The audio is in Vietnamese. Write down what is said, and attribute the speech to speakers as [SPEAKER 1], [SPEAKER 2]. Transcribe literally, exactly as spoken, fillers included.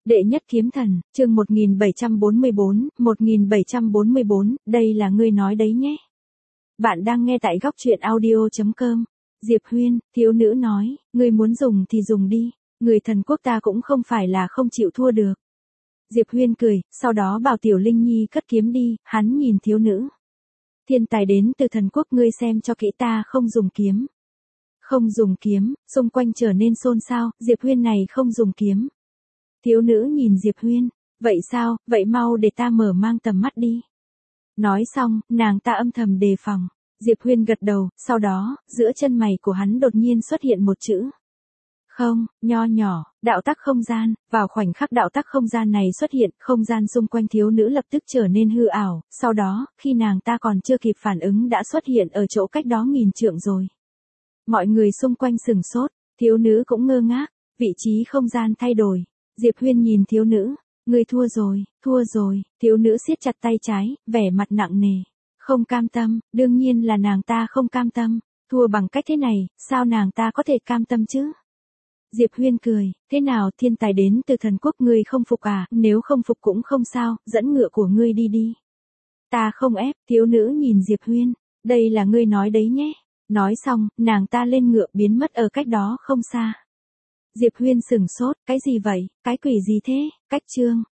[SPEAKER 1] Đệ nhất kiếm thần, chương một nghìn bảy trăm bốn mươi bốn, một nghìn bảy trăm bốn mươi bốn, đây là ngươi nói đấy nhé. Bạn đang nghe tại góc truyện audio chấm com. Diệp Huyên, thiếu nữ nói, ngươi muốn dùng thì dùng đi, người thần quốc ta cũng không phải là không chịu thua được. Diệp Huyên cười, sau đó bảo Tiểu Linh Nhi cất kiếm đi, hắn nhìn thiếu nữ. Thiên tài đến từ thần quốc, ngươi xem cho kỹ, ta không dùng kiếm. Không dùng kiếm, xung quanh trở nên xôn xao, Diệp Huyên này không dùng kiếm. Thiếu nữ nhìn Diệp Huyên, vậy sao, vậy mau để ta mở mang tầm mắt đi. Nói xong, nàng ta âm thầm đề phòng. Diệp Huyên gật đầu, sau đó, giữa chân mày của hắn đột nhiên xuất hiện một chữ. Không, nho nhỏ, đạo tắc không gian, vào khoảnh khắc đạo tắc không gian này xuất hiện, không gian xung quanh thiếu nữ lập tức trở nên hư ảo, sau đó, khi nàng ta còn chưa kịp phản ứng đã xuất hiện ở chỗ cách đó nghìn trượng rồi. Mọi người xung quanh sừng sốt, thiếu nữ cũng ngơ ngác, vị trí không gian thay đổi. Diệp Huyên nhìn thiếu nữ, ngươi thua rồi, thua rồi, thiếu nữ siết chặt tay trái, vẻ mặt nặng nề. Không cam tâm, đương nhiên là nàng ta không cam tâm, thua bằng cách thế này, sao nàng ta có thể cam tâm chứ? Diệp Huyên cười, thế nào, thiên tài đến từ thần quốc, ngươi không phục à, nếu không phục cũng không sao, dẫn ngựa của ngươi đi đi. Ta không ép, thiếu nữ nhìn Diệp Huyên, đây là ngươi nói đấy nhé. Nói xong, nàng ta lên ngựa biến mất ở cách đó không xa. Diệp Huyên sừng sốt, cái gì vậy, cái quỷ gì thế, cách chương.